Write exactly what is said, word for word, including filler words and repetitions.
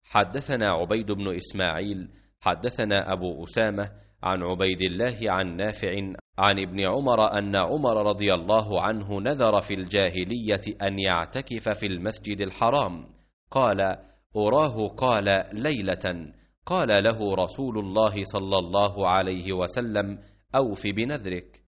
حدثنا عبيد بن إسماعيل حدثنا أبو أسامة عن عبيد الله عن نافع عن ابن عمر أن عمر رضي الله عنه نذر في الجاهلية أن يعتكف في المسجد الحرام. قال: أراه قال ليلة. قال له رسول الله صلى الله عليه وسلم: أوف بنذرك.